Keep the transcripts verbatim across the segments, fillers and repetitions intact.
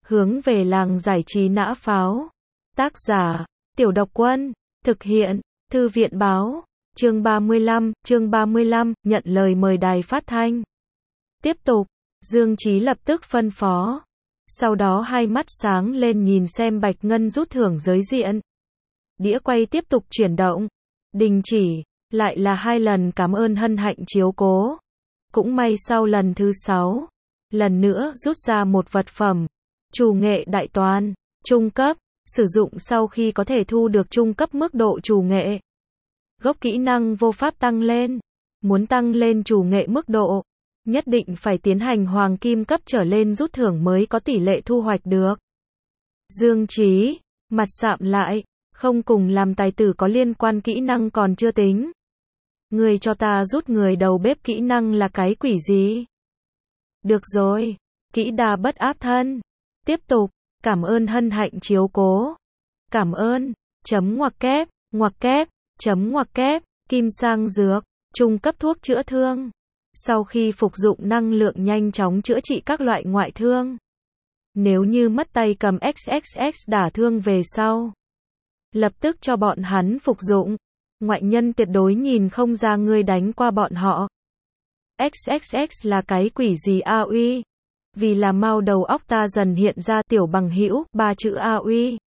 Hướng về làng giải trí nã pháo. Tác giả, Tiểu Độc Quân. Thực hiện, Thư viện báo. Chương ba mươi lăm, chương ba mươi lăm, nhận lời mời đài phát thanh. Tiếp tục, Dương Chí lập tức phân phó. Sau đó hai mắt sáng lên nhìn xem Bạch Ngân rút thưởng giới diện. Đĩa quay tiếp tục chuyển động. Đình chỉ, lại là hai lần cảm ơn hân hạnh chiếu cố. Cũng may sau lần thứ sáu, lần nữa rút ra một vật phẩm. Trù nghệ đại toàn, trung cấp, sử dụng sau khi có thể thu được trung cấp mức độ trù nghệ. Gốc kỹ năng vô pháp tăng lên. Muốn tăng lên trù nghệ mức độ, nhất định phải tiến hành hoàng kim cấp trở lên rút thưởng mới có tỷ lệ thu hoạch được. Dương Chí, mặt sạm lại, không cùng làm tài tử có liên quan kỹ năng còn chưa tính. Người cho ta rút người đầu bếp kỹ năng là cái quỷ gì? Được rồi, kỹ đà bất áp thân. Tiếp tục, cảm ơn hân hạnh chiếu cố. Cảm ơn, chấm ngoặc kép, ngoặc kép, chấm ngoặc kép, kim sang dược, trung cấp thuốc chữa thương. Sau khi phục dụng năng lượng nhanh chóng chữa trị các loại ngoại thương. Nếu như mất tay cầm ích ích ích đả thương về sau, lập tức cho bọn hắn phục dụng. Ngoại nhân tuyệt đối nhìn không ra ngươi đánh qua bọn họ. ích ích ích là cái quỷ gì a uy? Vì là mau đầu óc ta dần hiện ra tiểu bằng hữu, ba chữ a uy.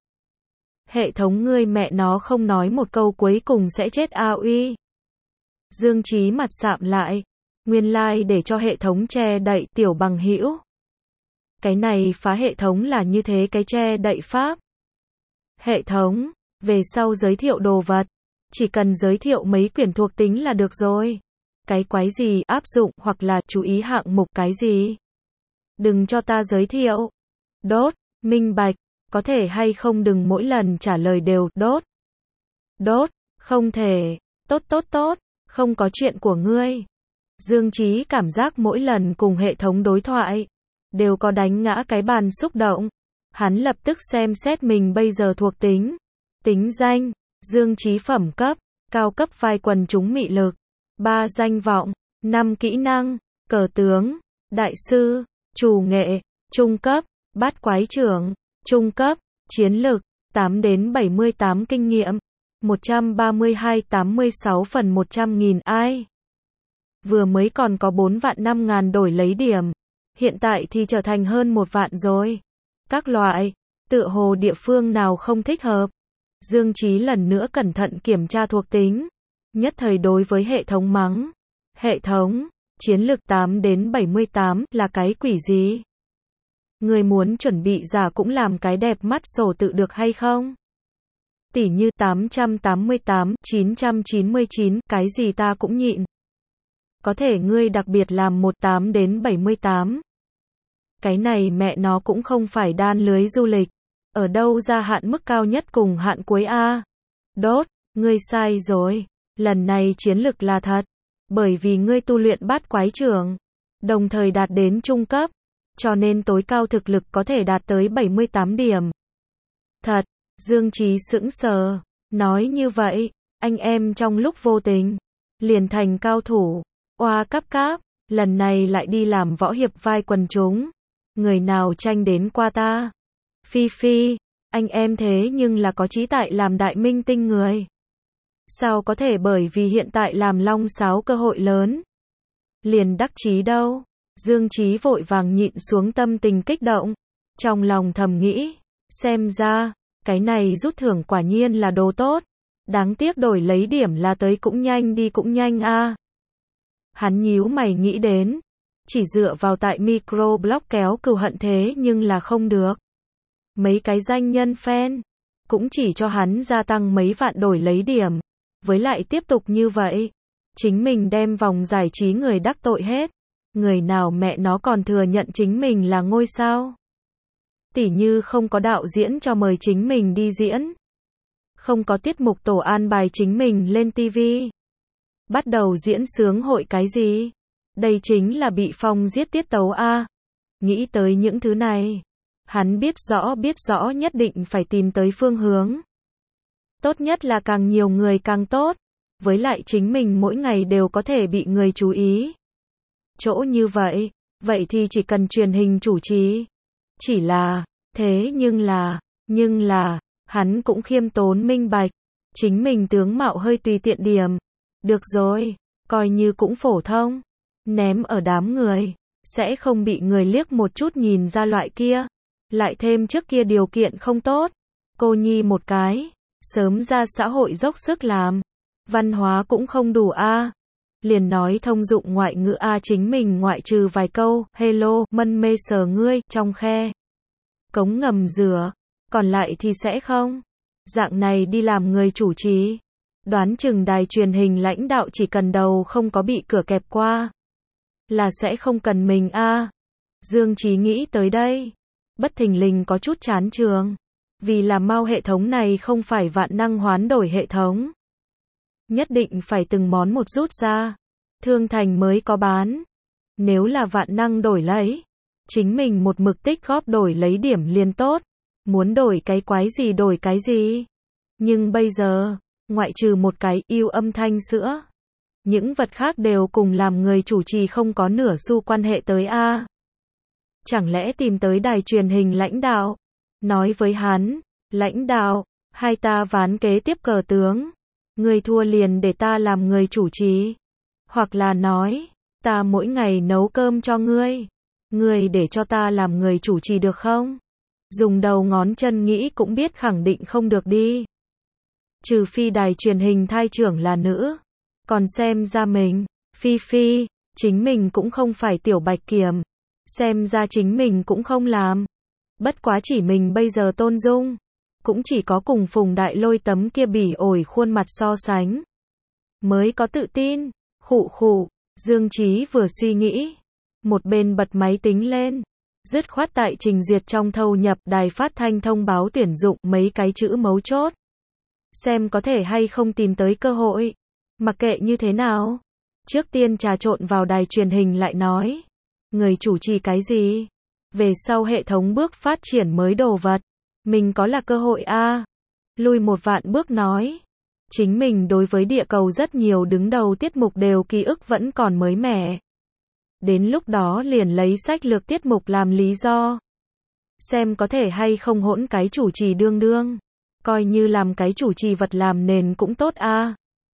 Hệ thống ngươi mẹ nó không nói một câu cuối cùng sẽ chết a uy. Dương Chí mặt sạm lại. Nguyên lai like để cho hệ thống che đậy tiểu bằng hữu. Cái này phá hệ thống là như thế cái che đậy pháp. Hệ thống, về sau giới thiệu đồ vật. Chỉ cần giới thiệu mấy quyển thuộc tính là được rồi. Cái quái gì áp dụng hoặc là chú ý hạng mục cái gì. Đừng cho ta giới thiệu. Đốt, minh bạch, có thể hay không đừng mỗi lần trả lời đều đốt. Đốt, không thể, tốt tốt tốt, không có chuyện của ngươi. Dương Chí cảm giác mỗi lần cùng hệ thống đối thoại, đều có đánh ngã cái bàn xúc động. Hắn lập tức xem xét mình bây giờ thuộc tính. Tính danh, Dương Chí phẩm cấp, cao cấp vai quần chúng mị lực, ba danh vọng, năm kỹ năng, cờ tướng, đại sư, trù nghệ, trung cấp, bát quái trưởng, trung cấp, chiến lực, tám đến bảy mươi tám kinh nghiệm, một trăm ba mươi hai tám mươi sáu phần một trăm nghìn ai. Vừa mới còn có bốn vạn năm ngàn đổi lấy điểm, hiện tại thì trở thành hơn một vạn rồi. Các loại, tựa hồ địa phương nào không thích hợp. Dương Chí lần nữa cẩn thận kiểm tra thuộc tính, nhất thời đối với hệ thống mắng. Hệ thống, chiến lực tám đến bảy mươi tám là cái quỷ gì? Người muốn chuẩn bị giả cũng làm cái đẹp mắt sổ tự được hay không? Tỷ như tám trăm tám mươi tám, chín trăm chín mươi chín, cái gì ta cũng nhịn. Có thể ngươi đặc biệt làm một tám đến bảy mươi tám. Cái này mẹ nó cũng không phải đan lưới du lịch. Ở đâu ra hạn mức cao nhất cùng hạn cuối a? Đốt, ngươi sai rồi. Lần này chiến lực là thật. Bởi vì ngươi tu luyện bát quái trưởng, đồng thời đạt đến trung cấp, cho nên tối cao thực lực có thể đạt tới bảy mươi tám điểm. Thật, Dương Chí sững sờ. Nói như vậy, anh em trong lúc vô tình, liền thành cao thủ. Oa cáp cáp, lần này lại đi làm võ hiệp vai quần chúng. Người nào tranh đến qua ta? Phi phi, anh em thế nhưng là có chí tại làm đại minh tinh người. Sao có thể bởi vì hiện tại làm long sáo cơ hội lớn. Liền đắc chí đâu. Dương Chí vội vàng nhịn xuống tâm tình kích động. Trong lòng thầm nghĩ, xem ra, cái này rút thưởng quả nhiên là đồ tốt. Đáng tiếc đổi lấy điểm là tới cũng nhanh đi cũng nhanh a. À. Hắn nhíu mày nghĩ đến, chỉ dựa vào tại microblock kéo cừu hận thế nhưng là không được. Mấy cái danh nhân fan, cũng chỉ cho hắn gia tăng mấy vạn đổi lấy điểm. Với lại tiếp tục như vậy, chính mình đem vòng giải trí người đắc tội hết. Người nào mẹ nó còn thừa nhận chính mình là ngôi sao. Tỉ như không có đạo diễn cho mời chính mình đi diễn. Không có tiết mục tổ an bài chính mình lên ti vi. Bắt đầu diễn sướng hội cái gì? Đây chính là bị phong giết tiết tấu a. Nghĩ tới những thứ này, hắn biết rõ biết rõ nhất định phải tìm tới phương hướng. Tốt nhất là càng nhiều người càng tốt. Với lại chính mình mỗi ngày đều có thể bị người chú ý. Chỗ như vậy, vậy thì chỉ cần truyền hình chủ trì. Chỉ là, Thế nhưng là, nhưng là, hắn cũng khiêm tốn minh bạch. Chính mình tướng mạo hơi tùy tiện điểm. Được rồi, coi như cũng phổ thông. Ném ở đám người, sẽ không bị người liếc một chút nhìn ra loại kia. Lại thêm trước kia điều kiện không tốt. Cô nhi một cái, sớm ra xã hội dốc sức làm. Văn hóa cũng không đủ a. Liền nói thông dụng ngoại ngữ a chính mình ngoại trừ vài câu, hello, mân mê sờ ngươi, trong khe. Cống ngầm rửa, còn lại thì sẽ không. Dạng này đi làm người chủ trì. Đoán chừng đài truyền hình lãnh đạo chỉ cần đầu không có bị cửa kẹp qua. Là sẽ không cần mình a. Dương Chí nghĩ tới đây. Bất thình lình có chút chán trường. Vì là mau hệ thống này không phải vạn năng hoán đổi hệ thống. Nhất định phải từng món một rút ra. Thương thành mới có bán. Nếu là vạn năng đổi lấy. Chính mình một mực tích góp đổi lấy điểm liền tốt. Muốn đổi cái quái gì đổi cái gì. Nhưng bây giờ, ngoại trừ một cái yêu âm thanh sữa. Những vật khác đều cùng làm người chủ trì không có nửa xu quan hệ tới a. Chẳng lẽ tìm tới đài truyền hình lãnh đạo. Nói với hắn, lãnh đạo, hai ta ván kế tiếp cờ tướng. Người thua liền để ta làm người chủ trì. Hoặc là nói, ta mỗi ngày nấu cơm cho ngươi. Ngươi để cho ta làm người chủ trì được không? Dùng đầu ngón chân nghĩ cũng biết khẳng định không được đi. Trừ phi đài truyền hình thai trưởng là nữ. Còn xem ra mình, Phi Phi, chính mình cũng không phải tiểu bạch kiểm. Xem ra chính mình cũng không làm. Bất quá chỉ mình bây giờ tôn dung. Cũng chỉ có cùng Phùng Đại Lôi tấm kia bỉ ổi khuôn mặt so sánh. Mới có tự tin. Khụ khụ, Dương Chí vừa suy nghĩ. Một bên bật máy tính lên. Dứt khoát tại trình duyệt trong thâu nhập đài phát thanh thông báo tuyển dụng mấy cái chữ mấu chốt. Xem có thể hay không tìm tới cơ hội. Mặc kệ như thế nào. Trước tiên trà trộn vào đài truyền hình lại nói. Người chủ trì cái gì? Về sau hệ thống bước phát triển mới đồ vật. Mình có là cơ hội a. Lui một vạn bước nói. Chính mình đối với địa cầu rất nhiều đứng đầu tiết mục đều ký ức vẫn còn mới mẻ. Đến lúc đó liền lấy sách lược tiết mục làm lý do. Xem có thể hay không hỗn cái chủ trì đương đương. Coi như làm cái chủ trì vật làm nền cũng tốt a.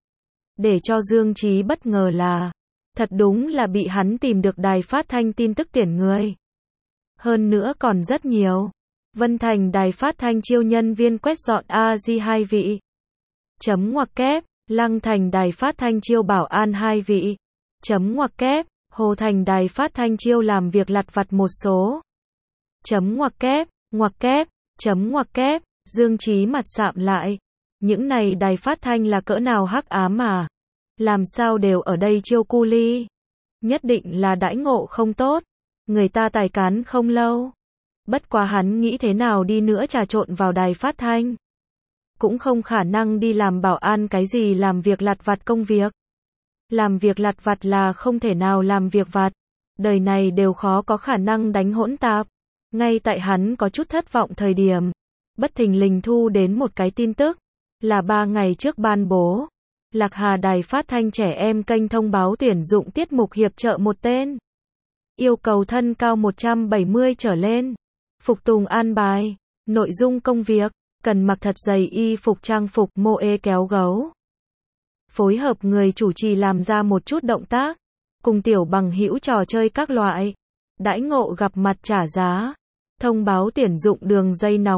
Để cho Dương Chí bất ngờ là, thật đúng là bị hắn tìm được đài phát thanh tin tức tuyển người. Hơn nữa còn rất nhiều. Vân Thành đài phát thanh chiêu nhân viên quét dọn a di hai vị. Chấm ngoặc kép, Lăng Thành đài phát thanh chiêu bảo an hai vị. Chấm ngoặc kép, Hồ Thành đài phát thanh chiêu làm việc lặt vặt một số. Chấm ngoặc kép, ngoặc kép, chấm ngoặc kép, Dương Chí mặt sạm lại. Những này đài phát thanh là cỡ nào hắc ám mà. Làm sao đều ở đây chiêu cu ly. Nhất định là đãi ngộ không tốt. Người ta tài cán không lâu. Bất quá hắn nghĩ thế nào đi nữa trà trộn vào đài phát thanh. Cũng không khả năng đi làm bảo an cái gì làm việc lặt vặt công việc. Làm việc lặt vặt là không thể nào làm việc vặt. Đời này đều khó có khả năng đánh hỗn tạp. Ngay tại hắn có chút thất vọng thời điểm. Bất thình lình thu đến một cái tin tức. Là ba ngày trước ban bố. Lạc Hà đài phát thanh trẻ em kênh thông báo tuyển dụng tiết mục hiệp trợ một tên. Yêu cầu thân cao một trăm bảy mươi trở lên. Phục tùng an bài. Nội dung công việc. Cần mặc thật dày y phục trang phục mô ê kéo gấu. Phối hợp người chủ trì làm ra một chút động tác. Cùng tiểu bằng hữu trò chơi các loại. Đãi ngộ gặp mặt trả giá. Thông báo tuyển dụng đường dây nóng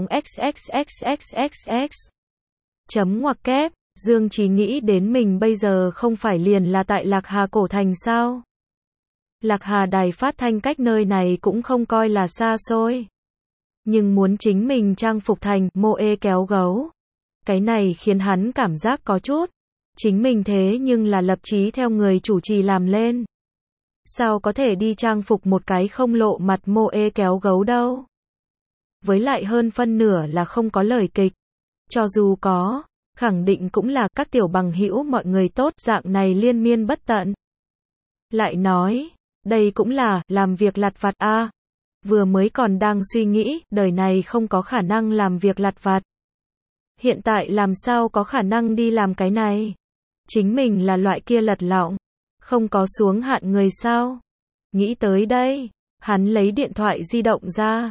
xxxxxx. Chấm ngoặc kép. Dương Chí nghĩ đến mình bây giờ không phải liền là tại Lạc Hà cổ thành sao? Lạc Hà đài phát thanh cách nơi này cũng không coi là xa xôi. Nhưng muốn chính mình trang phục thành mô ê kéo gấu. Cái này khiến hắn cảm giác có chút. Chính mình thế nhưng là lập chí theo người chủ trì làm lên. Sao có thể đi trang phục một cái không lộ mặt mô ê kéo gấu đâu? Với lại hơn phân nửa là không có lời kịch. Cho dù có, khẳng định cũng là các tiểu bằng hữu mọi người tốt dạng này liên miên bất tận. Lại nói, đây cũng là làm việc lặt vặt a. Vừa mới còn đang suy nghĩ, đời này không có khả năng làm việc lặt vặt. Hiện tại làm sao có khả năng đi làm cái này? Chính mình là loại kia lật lọng, không có xuống hạn người sao? Nghĩ tới đây, hắn lấy điện thoại di động ra,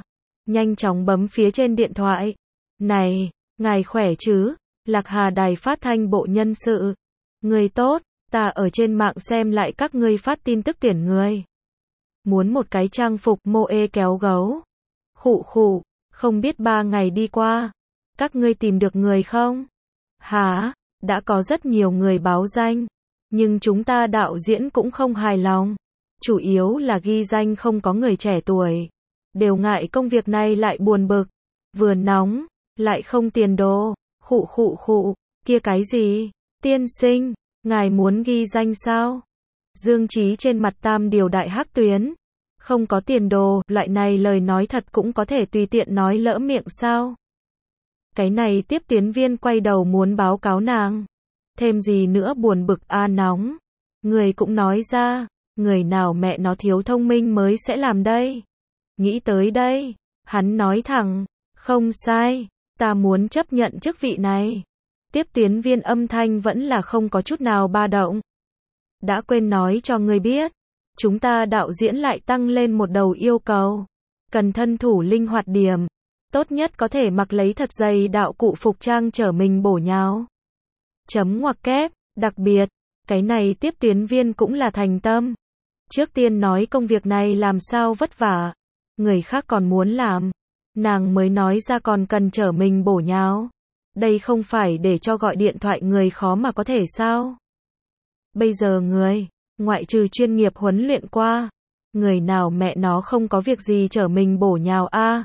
nhanh chóng bấm phía trên điện thoại. Này, ngài khỏe chứ? Lạc Hà đài phát thanh bộ nhân sự. Người tốt, ta ở trên mạng xem lại các ngươi phát tin tức tuyển người. Muốn một cái trang phục mô ê kéo gấu. Khụ khụ, không biết ba ngày đi qua. Các ngươi tìm được người không? Hả, đã có rất nhiều người báo danh. Nhưng chúng ta đạo diễn cũng không hài lòng. Chủ yếu là ghi danh không có người trẻ tuổi. Đều ngại công việc này lại buồn bực. Vừa nóng, lại không tiền đồ. Khụ khụ khụ, kia cái gì? Tiên sinh, ngài muốn ghi danh sao? Dương Chí trên mặt tam điều đại hắc tuyến. Không có tiền đồ, loại này lời nói thật cũng có thể tùy tiện nói lỡ miệng sao? Cái này tiếp tuyến viên quay đầu muốn báo cáo nàng. Thêm gì nữa buồn bực a nóng. Người cũng nói ra, người nào mẹ nó thiếu thông minh mới sẽ làm đây. Nghĩ tới đây, hắn nói thẳng, không sai, ta muốn chấp nhận chức vị này. Tiếp tuyến viên âm thanh vẫn là không có chút nào ba động. Đã quên nói cho người biết, chúng ta đạo diễn lại tăng lên một đầu yêu cầu. Cần thân thủ linh hoạt điểm. Tốt nhất có thể mặc lấy thật dày đạo cụ phục trang chở mình bổ nhào. Chấm ngoặc kép, đặc biệt, cái này tiếp tuyến viên cũng là thành tâm. Trước tiên nói công việc này làm sao vất vả, người khác còn muốn làm, nàng mới nói ra còn cần chở mình bổ nhào. Đây không phải để cho gọi điện thoại người khó mà có thể sao? Bây giờ người, ngoại trừ chuyên nghiệp huấn luyện qua, người nào mẹ nó không có việc gì chở mình bổ nhào a?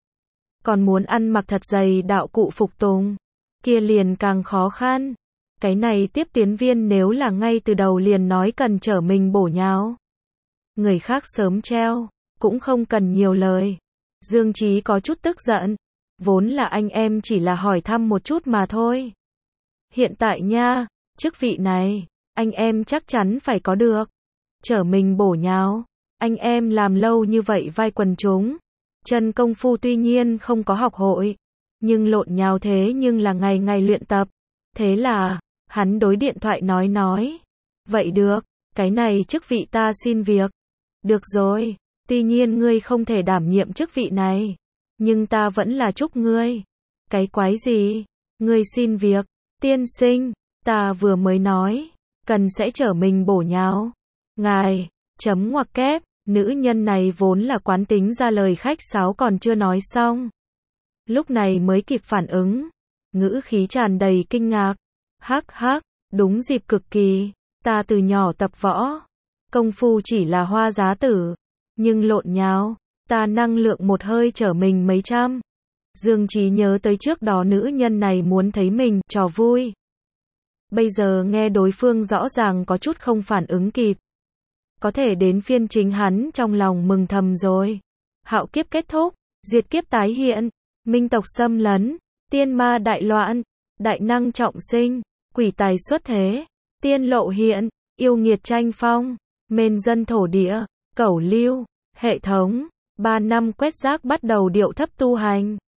Còn muốn ăn mặc thật dày đạo cụ phục tùng, kia liền càng khó khăn. Cái này tiếp tuyến viên nếu là ngay từ đầu liền nói cần chở mình bổ nhào, người khác sớm treo, cũng không cần nhiều lời. Dương Chí có chút tức giận, vốn là anh em chỉ là hỏi thăm một chút mà thôi. Hiện tại nha, chức vị này, anh em chắc chắn phải có được. Chở mình bổ nhào, anh em làm lâu như vậy vai quần chúng. Chân công phu tuy nhiên không có học hội, nhưng lộn nhào thế nhưng là ngày ngày luyện tập. Thế là, hắn đối điện thoại nói nói. Vậy được, cái này chức vị ta xin việc. Được rồi, tuy nhiên ngươi không thể đảm nhiệm chức vị này. Nhưng ta vẫn là chúc ngươi. Cái quái gì? Ngươi xin việc, tiên sinh, ta vừa mới nói, cần sẽ chở mình bổ nhào. Ngài, chấm ngoặc kép, nữ nhân này vốn là quán tính ra lời khách sáo còn chưa nói xong. Lúc này mới kịp phản ứng, ngữ khí tràn đầy kinh ngạc. Hắc hắc, đúng dịp cực kỳ, ta từ nhỏ tập võ, công phu chỉ là hoa giá tử, nhưng lộn nhào, ta năng lượng một hơi chở mình mấy trăm. Dương Chí nhớ tới trước đó nữ nhân này muốn thấy mình, trò vui. Bây giờ nghe đối phương rõ ràng có chút không phản ứng kịp. Có thể đến phiên chính hắn trong lòng mừng thầm rồi. Hạo kiếp kết thúc, diệt kiếp tái hiện, minh tộc xâm lấn, tiên ma đại loạn, đại năng trọng sinh, quỷ tài xuất thế, tiên lộ hiện, yêu nghiệt tranh phong, mên dân thổ địa, cẩu lưu, hệ thống, ba năm quét rác bắt đầu điệu thấp tu hành.